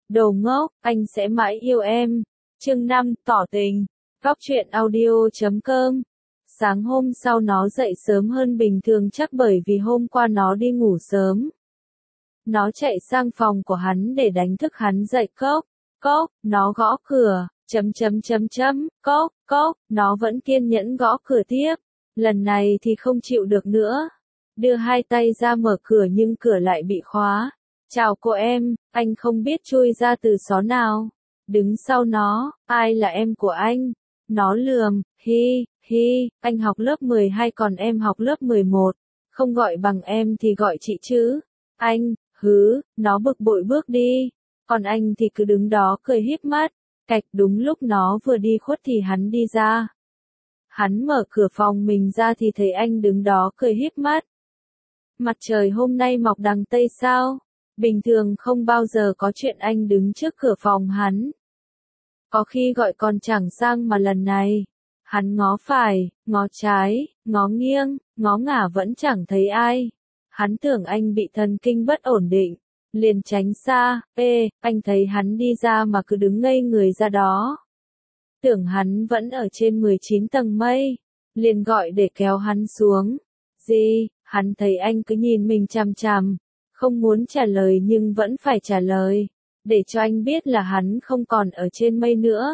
Đồ ngốc, anh sẽ mãi yêu em. Chương 5, tỏ tình. Góc truyện audio.com. Sáng hôm sau nó dậy sớm hơn bình thường chắc bởi vì hôm qua nó đi ngủ sớm. Nó chạy sang phòng của hắn để đánh thức hắn dậy. Cốc, cốc, nó gõ cửa, cốc, cốc, nó vẫn kiên nhẫn gõ cửa tiếp. Lần này thì không chịu được nữa. Đưa hai tay ra mở cửa nhưng cửa lại bị khóa. Chào cô em, anh không biết chui ra từ xó nào. Đứng sau nó, ai là em của anh? Nó lườm, hi, anh học lớp 12 còn em học lớp 11. Không gọi bằng em thì gọi chị chứ. Anh, nó bực bội bước đi. Còn anh thì cứ đứng đó cười híp mắt. Cạch đúng lúc nó vừa đi khuất thì hắn đi ra. Hắn mở cửa phòng mình ra thì thấy anh đứng đó cười híp mắt. Mặt trời hôm nay mọc đằng Tây sao? Bình thường không bao giờ có chuyện anh đứng trước cửa phòng hắn. Có khi gọi còn chẳng sang mà lần này. Hắn ngó phải, ngó trái, ngó nghiêng, ngó ngả vẫn chẳng thấy ai. Hắn tưởng anh bị thần kinh bất ổn định. Liền tránh xa, anh thấy hắn đi ra mà cứ đứng ngây người ra đó. Tưởng hắn vẫn ở trên 19 tầng mây. Liền gọi để kéo hắn xuống. Gì, hắn thấy anh cứ nhìn mình chằm chằm. Không muốn trả lời nhưng vẫn phải trả lời. Để cho anh biết là hắn không còn ở trên mây nữa.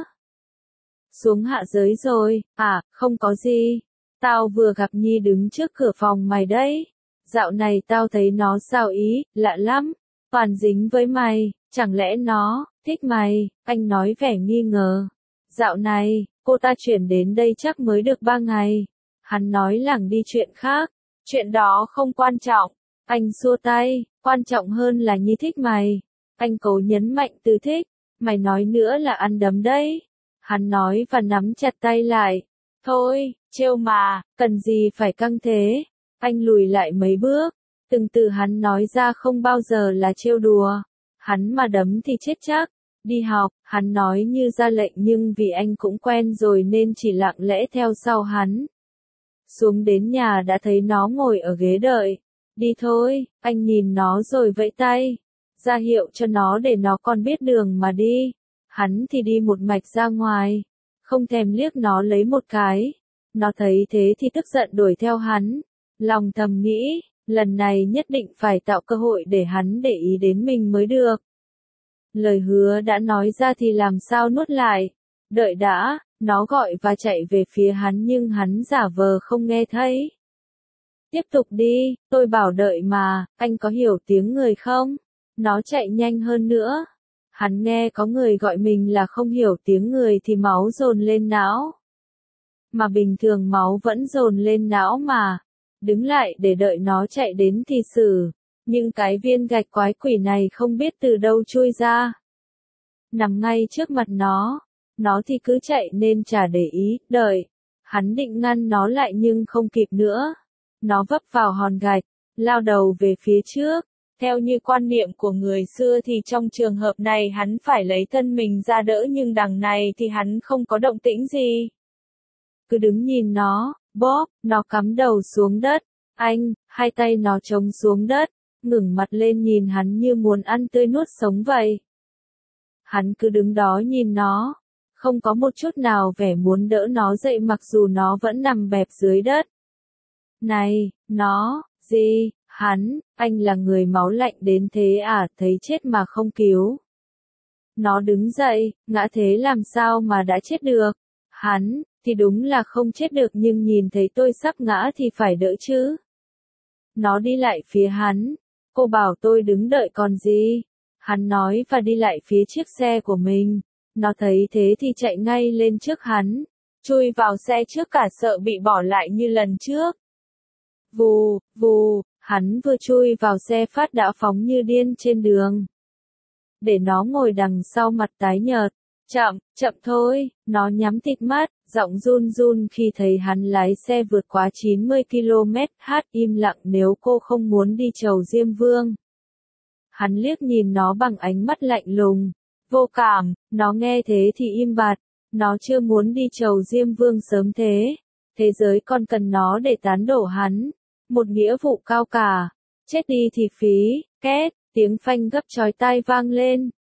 Xuống hạ giới rồi, không có gì. Tao vừa gặp Nhi đứng trước cửa phòng mày đấy. Dạo này tao thấy nó sao ý, lạ lắm. Toàn dính với mày, chẳng lẽ nó thích mày, anh nói vẻ nghi ngờ. Dạo này, cô ta chuyển đến đây chắc mới được 3 ngày. Hắn nói lảng đi chuyện khác. Chuyện đó không quan trọng. Anh xua tay, quan trọng hơn là Nhi thích mày. Anh cố nhấn mạnh từ thích, mày nói nữa là ăn đấm đấy. Hắn nói và nắm chặt tay lại. Thôi, trêu mà, cần gì phải căng thế. Anh lùi lại mấy bước. Từng từ hắn nói ra không bao giờ là trêu đùa. Hắn mà đấm thì chết chắc. Đi học, hắn nói như ra lệnh nhưng vì anh cũng quen rồi nên chỉ lặng lẽ theo sau hắn. Xuống đến nhà đã thấy nó ngồi ở ghế đợi. Đi thôi, anh nhìn nó rồi vẫy tay. Ra hiệu cho nó để nó còn biết đường mà đi. Hắn thì đi một mạch ra ngoài. Không thèm liếc nó lấy một cái. Nó thấy thế thì tức giận đuổi theo hắn. Lòng thầm nghĩ, lần này nhất định phải tạo cơ hội để hắn để ý đến mình mới được. Lời hứa đã nói ra thì làm sao nuốt lại. Đợi đã, nó gọi và chạy về phía hắn nhưng hắn giả vờ không nghe thấy. Tiếp tục đi, tôi bảo đợi mà, anh có hiểu tiếng người không? Nó chạy nhanh hơn nữa. Hắn nghe có người gọi mình là không hiểu tiếng người thì máu dồn lên não. Mà bình thường máu vẫn dồn lên não mà. Đứng lại để đợi nó chạy đến thì xử. Nhưng cái viên gạch quái quỷ này không biết từ đâu chui ra. Nằm ngay trước mặt nó. Nó thì cứ chạy nên chả để ý, đợi. Hắn định ngăn nó lại nhưng không kịp nữa. Nó vấp vào hòn gạch, lao đầu về phía trước. Theo như quan niệm của người xưa thì trong trường hợp này hắn phải lấy thân mình ra đỡ nhưng đằng này thì hắn không có động tĩnh gì. Cứ đứng nhìn nó, bóp, nó cắm đầu xuống đất. Anh, hai tay nó chống xuống đất, ngẩng mặt lên nhìn hắn như muốn ăn tươi nuốt sống vậy. Hắn cứ đứng đó nhìn nó, không có một chút nào vẻ muốn đỡ nó dậy mặc dù nó vẫn nằm bẹp dưới đất. Này, nó, gì, anh là người máu lạnh đến thế à, thấy chết mà không cứu. Nó đứng dậy, ngã thế làm sao mà đã chết được. Hắn, thì đúng là không chết được nhưng nhìn thấy tôi sắp ngã thì phải đỡ chứ. Nó đi lại phía hắn, cô bảo tôi đứng đợi còn gì. Hắn nói và đi lại phía chiếc xe của mình. Nó thấy thế thì chạy ngay lên trước hắn, chui vào xe trước cả sợ bị bỏ lại như lần trước. Vù, hắn vừa chui vào xe phát đã phóng như điên trên đường. Để nó ngồi đằng sau mặt tái nhợt. Chậm thôi, nó nhắm tịt mắt, giọng run run khi thấy hắn lái xe vượt quá 90 km/h im lặng nếu cô không muốn đi chầu Diêm Vương. Hắn liếc nhìn nó bằng ánh mắt lạnh lùng, vô cảm, nó nghe thế thì im bặt, nó chưa muốn đi chầu Diêm Vương sớm thế. Thế giới còn cần nó để tán đổ hắn. Một nghĩa vụ cao cả. Chết đi thì phí, két, tiếng phanh gấp chói tai vang lên.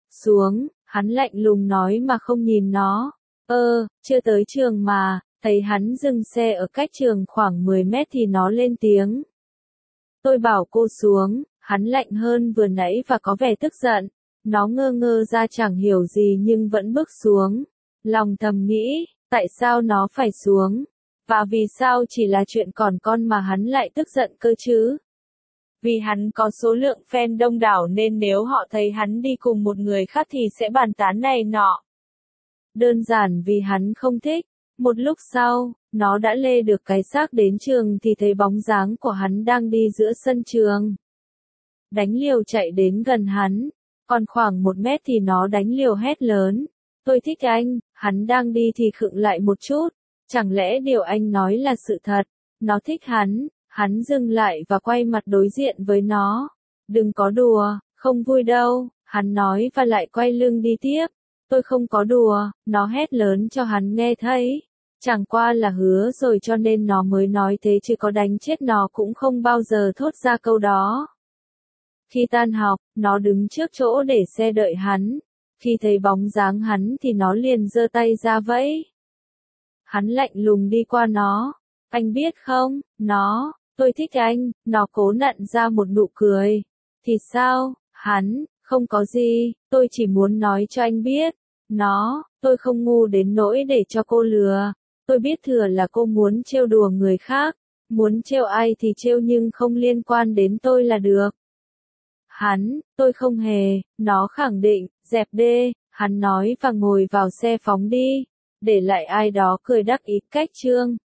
Xuống, hắn lạnh lùng nói mà không nhìn nó. Chưa tới trường mà, thấy hắn dừng xe ở cách trường khoảng 10 mét thì nó lên tiếng. Tôi bảo cô xuống, hắn lạnh hơn vừa nãy và có vẻ tức giận. Nó ngơ ngơ ra chẳng hiểu gì nhưng vẫn bước xuống. Lòng thầm nghĩ, tại sao nó phải xuống? Và vì sao chỉ là chuyện còn con mà hắn lại tức giận cơ chứ? Vì hắn có số lượng fan đông đảo nên nếu họ thấy hắn đi cùng một người khác thì sẽ bàn tán này nọ. Đơn giản vì hắn không thích. Một lúc sau, nó đã lê được cái xác đến trường thì thấy bóng dáng của hắn đang đi giữa sân trường. Đánh liều chạy đến gần hắn, còn khoảng 1 mét thì nó đánh liều hét lớn. Tôi thích anh, hắn đang đi thì khựng lại một chút. Chẳng lẽ điều anh nói là sự thật? Nó thích hắn dừng lại và quay mặt đối diện với nó. Đừng có đùa, không vui đâu, hắn nói và lại quay lưng đi tiếp. Tôi không có đùa, nó hét lớn cho hắn nghe thấy. Chẳng qua là hứa rồi cho nên nó mới nói thế chứ có đánh chết nó cũng không bao giờ thốt ra câu đó. Khi tan học, nó đứng trước chỗ để xe đợi hắn. Khi thấy bóng dáng hắn thì nó liền giơ tay ra vẫy. Hắn lạnh lùng đi qua nó. Anh biết không, tôi thích anh, nó cố nặn ra một nụ cười. Thì sao, hắn, không có gì, tôi chỉ muốn nói cho anh biết. Tôi không ngu đến nỗi để cho cô lừa. Tôi biết thừa là cô muốn trêu đùa người khác. Muốn trêu ai thì trêu nhưng không liên quan đến tôi là được. Tôi không hề, nó khẳng định, dẹp đê, hắn nói và ngồi vào xe phóng đi. Để lại ai đó cười đắc ý cách chương.